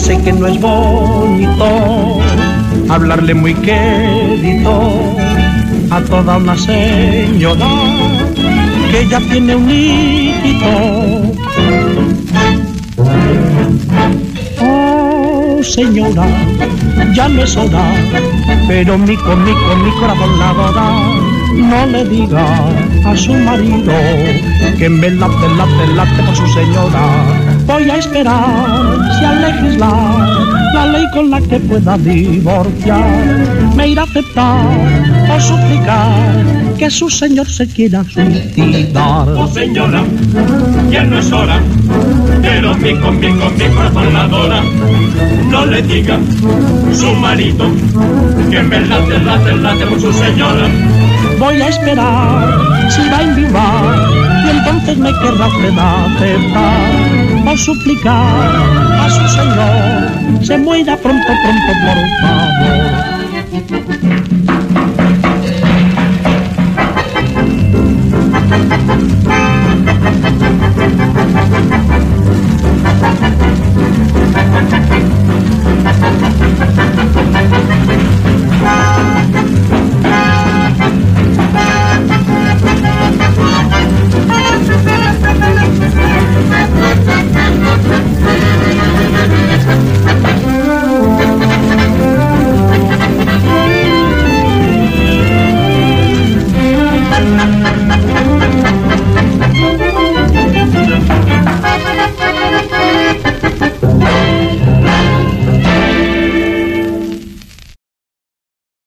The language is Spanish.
sé que no es bonito hablarle muy querido a toda una señora que ya tiene un hijito. Oh, señora, ya no es hora, pero mi corazón la adora. No le diga a su marido que me late por su señora. Voy a esperar si al legislar la ley con la que pueda divorciar me irá a aceptar o suplicar que su señor se quiera suicidar. Oh señora, ya no es hora, pero mi corazón la adora. No le diga su marido que me late por su señora. Voy a esperar si va a envivar y entonces me querrá usted aceptar o suplicar a su señor se muera pronto por favor.